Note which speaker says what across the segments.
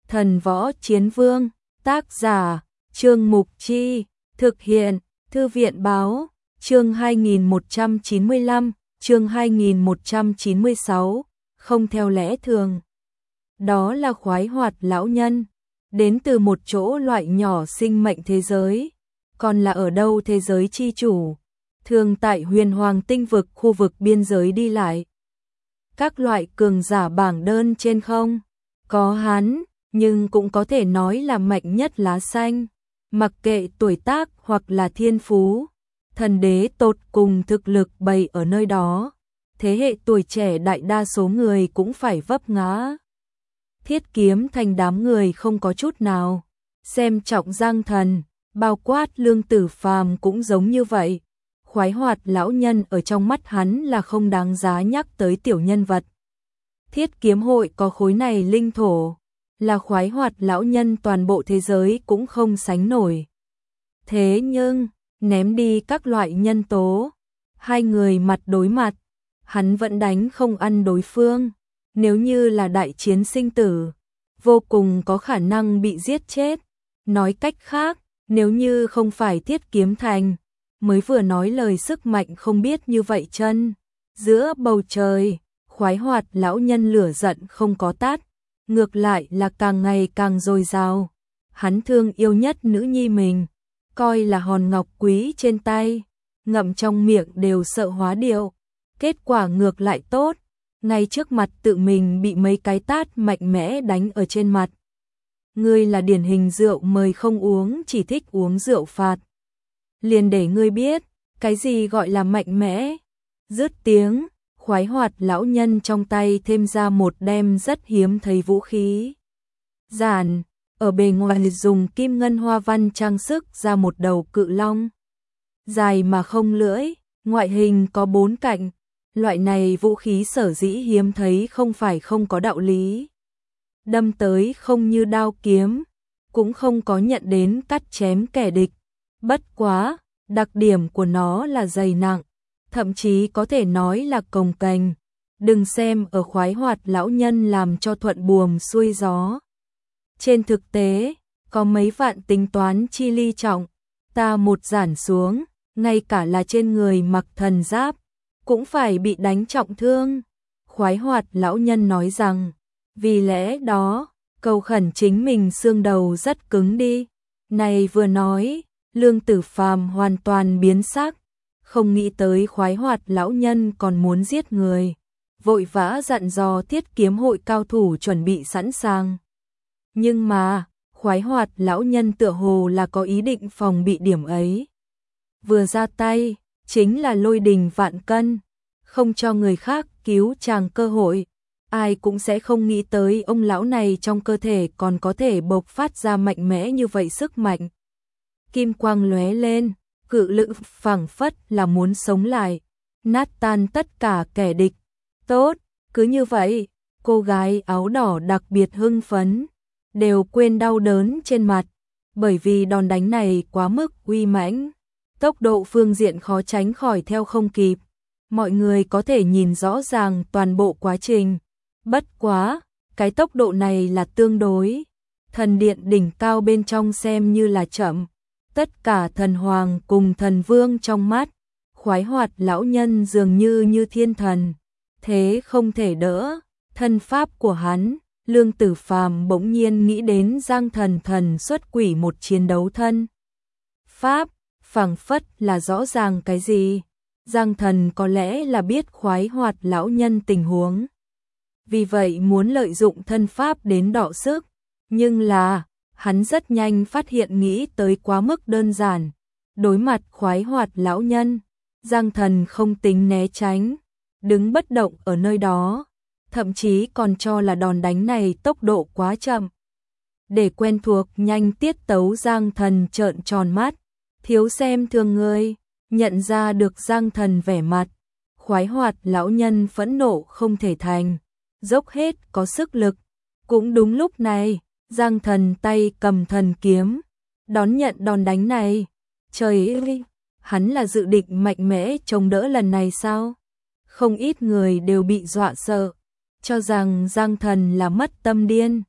Speaker 1: Thần Võ Chiến Vương, tác giả, Trương Mục Chi, thực hiện, Thư viện Báo, chương 2195, chương 2196, không theo lẽ thường. Đó là khoái hoạt lão nhân, đến từ một chỗ loại nhỏ sinh mệnh thế giới, còn là ở đâu thế giới chi chủ, thường tại huyền hoàng tinh vực khu vực biên giới đi lại. Các loại cường giả bảng đơn trên không, có hắn, nhưng cũng có thể nói là mạnh nhất lá xanh, mặc kệ tuổi tác hoặc là thiên phú, thần đế tột cùng thực lực bày ở nơi đó, thế hệ tuổi trẻ đại đa số người cũng phải vấp ngã. Thiết Kiếm Thành đám người không có chút nào xem trọng Giang Thần, bao quát Lương Tử Phàm cũng giống như vậy. Khoái hoạt lão nhân ở trong mắt hắn là không đáng giá nhắc tới tiểu nhân vật. Thiết Kiếm hội có khối này linh thổ, là khoái hoạt lão nhân toàn bộ thế giới cũng không sánh nổi. Thế nhưng, ném đi các loại nhân tố, hai người mặt đối mặt, hắn vẫn đánh không ăn đối phương. Nếu như là đại chiến sinh tử, vô cùng có khả năng bị giết chết. Nói cách khác, nếu như không phải Thiết Kiếm Thành, mới vừa nói lời sức mạnh không biết như vậy chân. Giữa bầu trời, khoái hoạt lão nhân lửa giận không có tắt, ngược lại là càng ngày càng dồi dào. Hắn thương yêu nhất nữ nhi mình, coi là hòn ngọc quý trên tay, ngậm trong miệng đều sợ hóa điệu. Kết quả ngược lại tốt, ngay trước mặt tự mình bị mấy cái tát mạnh mẽ đánh ở trên mặt. Ngươi là điển hình rượu mời không uống, chỉ thích uống rượu phạt. Liền để ngươi biết, cái gì gọi là mạnh mẽ. Dứt tiếng, khoái hoạt lão nhân trong tay thêm ra một đem rất hiếm thấy vũ khí. Giản, ở bề ngoài dùng kim ngân hoa văn trang sức ra một đầu cự long. Dài mà không lưỡi, ngoại hình có 4 cạnh. Loại này vũ khí sở dĩ hiếm thấy không phải không có đạo lý. Đâm tới không như đao kiếm, cũng không có nhận đến cắt chém kẻ địch. Bất quá, đặc điểm của nó là dày nặng, thậm chí có thể nói là cồng kềnh. Đừng xem ở khoái hoạt lão nhân làm cho thuận buồm xuôi gió. Trên thực tế, có mấy vạn tính toán chi ly trọng, ta một giản xuống, ngay cả là trên người mặc thần giáp, cũng phải bị đánh trọng thương. Khoái hoạt lão nhân nói rằng, vì lẽ đó, cầu khẩn chính mình xương đầu rất cứng đi. Này vừa nói, Lương Tử Phàm hoàn toàn biến sắc, không nghĩ tới khoái hoạt lão nhân còn muốn giết người. Vội vã dặn dò Thiết Kiếm hội cao thủ chuẩn bị sẵn sàng. Nhưng mà, khoái hoạt lão nhân tựa hồ là có ý định phòng bị điểm ấy. Vừa ra tay, chính là lôi đình vạn cân, không cho người khác cứu chàng cơ hội. Ai cũng sẽ không nghĩ tới ông lão này trong cơ thể còn có thể bộc phát ra mạnh mẽ như vậy sức mạnh. Kim quang lóe lên, cự lực phảng phất là muốn sống lại, nát tan tất cả kẻ địch. Tốt, cứ như vậy, cô gái áo đỏ đặc biệt hưng phấn, đều quên đau đớn trên mặt, bởi vì đòn đánh này quá mức uy mãnh, tốc độ phương diện khó tránh khỏi theo không kịp. Mọi người có thể nhìn rõ ràng toàn bộ quá trình. Bất quá, cái tốc độ này là tương đối. Thần điện đỉnh cao bên trong xem như là chậm. Tất cả thần hoàng cùng thần vương trong mắt, khoái hoạt lão nhân dường như thiên thần. Thế không thể đỡ, thân pháp của hắn, Lương Tử Phàm bỗng nhiên nghĩ đến Giang Thần xuất quỷ một chiến đấu thân. Pháp, phảng phất là rõ ràng cái gì? Giang Thần có lẽ là biết khoái hoạt lão nhân tình huống. Vì vậy muốn lợi dụng thân pháp đến đọ sức. Nhưng là, hắn rất nhanh phát hiện nghĩ tới quá mức đơn giản. Đối mặt khoái hoạt lão nhân, Giang Thần không tính né tránh, đứng bất động ở nơi đó. Thậm chí còn cho là đòn đánh này tốc độ quá chậm. Để quen thuộc nhanh tiết tấu, Giang Thần trợn tròn mắt, thiếu xem thường ngươi. Nhận ra được Giang Thần vẻ mặt, khoái hoạt lão nhân phẫn nộ không thể thành, dốc hết có sức lực. Cũng đúng lúc này, Giang Thần tay cầm thần kiếm, đón nhận đòn đánh này. Trời ơi, hắn là dự định mạnh mẽ chống đỡ lần này sao? Không ít người đều bị dọa sợ, cho rằng Giang Thần là mất tâm điên.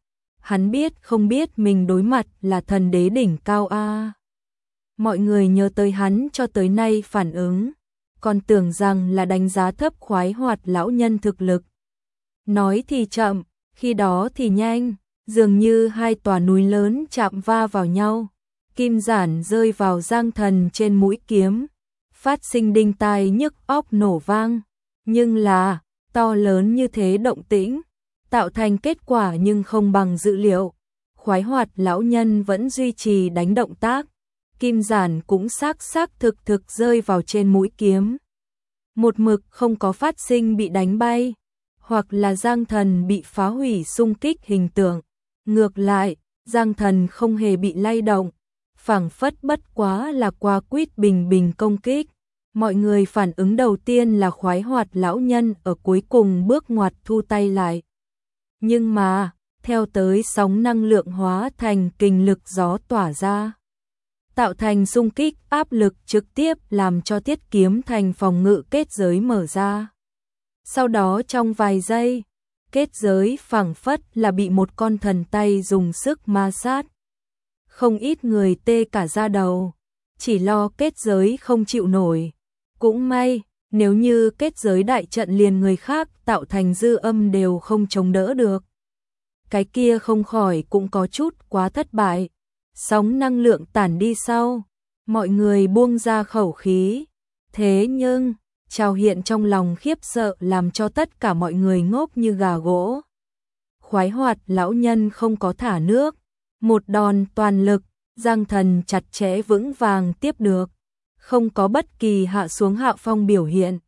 Speaker 1: Hắn biết không biết mình đối mặt là thần đế đỉnh cao a. Mọi người nhớ tới hắn cho tới nay phản ứng, còn tưởng rằng là đánh giá thấp Khoái Hoạt lão nhân thực lực. Nói thì chậm, khi đó thì nhanh, dường như hai tòa núi lớn chạm va vào nhau. Kim giản rơi vào Giang Thần trên mũi kiếm, phát sinh đinh tai nhức óc nổ vang, nhưng là to lớn như thế động tĩnh, tạo thành kết quả nhưng không bằng dự liệu. Khoái Hoạt lão nhân vẫn duy trì đánh động tác, kim giản cũng xác thực rơi vào trên mũi kiếm. Một mực không có phát sinh bị đánh bay, hoặc là Giang Thần bị phá hủy xung kích hình tượng. Ngược lại, Giang Thần không hề bị lay động, phảng phất bất quá là qua quýt bình bình công kích. Mọi người phản ứng đầu tiên là Khoái Hoạt lão nhân ở cuối cùng bước ngoặt thu tay lại. Nhưng mà, theo tới sóng năng lượng hóa thành kình lực gió tỏa ra, tạo thành xung kích áp lực trực tiếp làm cho Thiết Kiếm Thành phòng ngự kết giới mở ra. Sau đó trong vài giây, kết giới phảng phất là bị một con thần tay dùng sức ma sát. Không ít người tê cả da đầu, chỉ lo kết giới không chịu nổi. Cũng may, nếu như kết giới đại trận liền người khác tạo thành dư âm đều không chống đỡ được. Cái kia không khỏi cũng có chút quá thất bại. Sóng năng lượng tản đi sau, mọi người buông ra khẩu khí. Thế nhưng, trào hiện trong lòng khiếp sợ làm cho tất cả mọi người ngốc như gà gỗ. Khoái Hoạt lão nhân không có thả nước, một đòn toàn lực, Giang Thần chặt chẽ vững vàng tiếp được, không có bất kỳ hạ xuống hạ phong biểu hiện.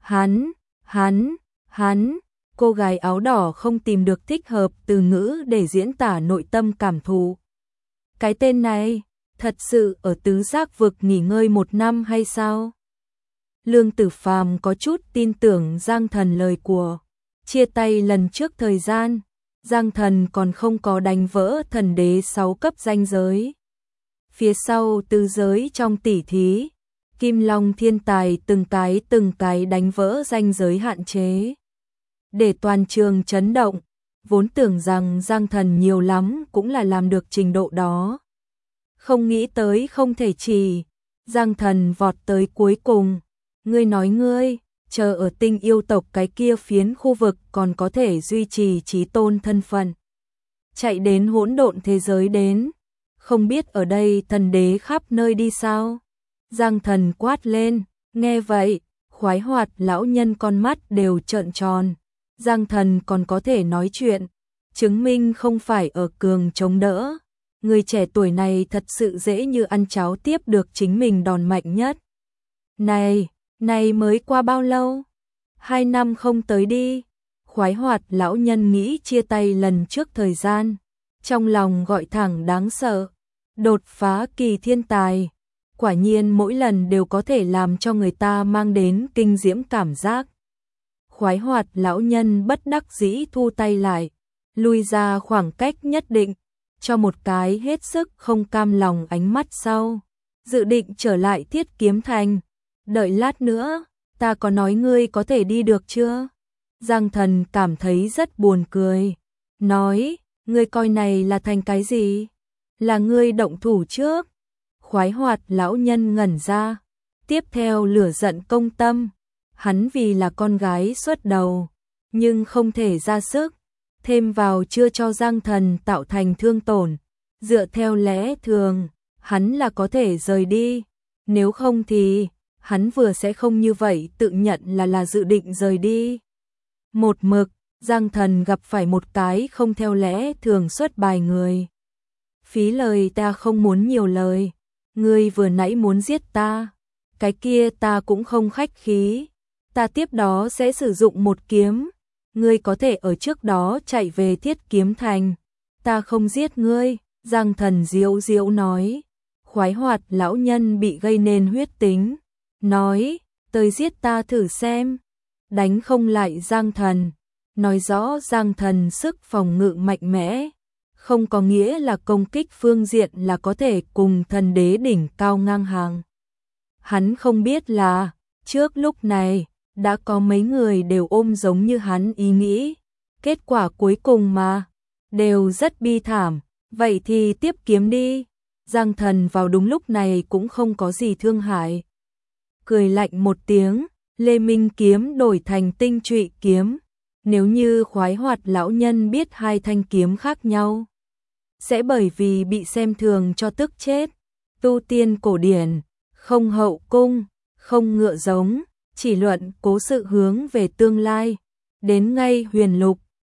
Speaker 1: Hắn, cô gái áo đỏ không tìm được thích hợp từ ngữ để diễn tả nội tâm cảm thụ. Cái tên này, thật sự ở tứ giác vực nghỉ ngơi 1 năm hay sao? Lương Tử Phàm có chút tin tưởng Giang Thần lời của. Chia tay lần trước thời gian, Giang Thần còn không có đánh vỡ thần đế 6 cấp ranh giới. Phía sau tứ giới trong tỉ thí, Kim Long thiên tài từng cái đánh vỡ ranh giới hạn chế. Để toàn trường chấn động, vốn tưởng rằng Giang Thần nhiều lắm cũng là làm được trình độ đó. Không nghĩ tới không thể chỉ, Giang Thần vọt tới cuối cùng. Ngươi nói ngươi, chờ ở Tinh Yêu tộc cái kia phiến khu vực còn có thể duy trì chí tôn thân phận. Chạy đến hỗn độn thế giới đến, không biết ở đây thần đế khắp nơi đi sao? Giang Thần quát lên, nghe vậy, Khoái Hoạt lão nhân con mắt đều trợn tròn. Giang Thần còn có thể nói chuyện, chứng minh không phải ở cường chống đỡ. Người trẻ tuổi này thật sự dễ như ăn cháo tiếp được chính mình đòn mạnh nhất. Này mới qua bao lâu? 2 năm không tới đi. Khoái Hoạt lão nhân nghĩ chia tay lần trước thời gian, trong lòng gọi thẳng đáng sợ. Đột phá kỳ thiên tài, quả nhiên mỗi lần đều có thể làm cho người ta mang đến kinh diễm cảm giác. Khoái Hoạt lão nhân bất đắc dĩ thu tay lại, lui ra khoảng cách nhất định, cho một cái hết sức không cam lòng ánh mắt sau, dự định trở lại Thiết Kiếm Thành. Đợi lát nữa, ta có nói ngươi có thể đi được chưa? Giang Thần cảm thấy rất buồn cười, nói, ngươi coi này là thành cái gì? Là ngươi động thủ trước. Khoái Hoạt lão nhân ngẩn ra, tiếp theo lửa giận công tâm. Hắn vì là con gái xuất đầu, nhưng không thể ra sức, thêm vào chưa cho Giang Thần tạo thành thương tổn. Dựa theo lẽ thường, hắn là có thể rời đi, nếu không thì hắn vừa sẽ không như vậy tự nhận là dự định rời đi. Một mực, Giang Thần gặp phải một cái không theo lẽ thường xuất bài người. Phí lời, ta không muốn nhiều lời, ngươi vừa nãy muốn giết ta, cái kia ta cũng không khách khí. Ta tiếp đó sẽ sử dụng một kiếm, ngươi có thể ở trước đó chạy về Thiết Kiếm Thành, ta không giết ngươi. Giang Thần diễu diễu nói. Khoái Hoạt lão nhân bị gây nên huyết tính, nói, tới giết ta thử xem. Đánh không lại Giang Thần, nói rõ Giang Thần sức phòng ngự mạnh mẽ, không có nghĩa là công kích phương diện là có thể cùng thần đế đỉnh cao ngang hàng. Hắn không biết là, trước lúc này, đã có mấy người đều ôm giống như hắn ý nghĩ. Kết quả cuối cùng mà, đều rất bi thảm, vậy thì tiếp kiếm đi. Giang Thần vào đúng lúc này cũng không có gì thương hại. Cười lạnh một tiếng, Lê Minh kiếm đổi thành Tinh Trụy kiếm. Nếu như Khoái Hoạt lão nhân biết hai thanh kiếm khác nhau, sẽ bởi vì bị xem thường cho tức chết. Tu tiên cổ điển, không hậu cung, không ngựa giống, chỉ luận cố sự hướng về tương lai. Đến ngay huyền lục,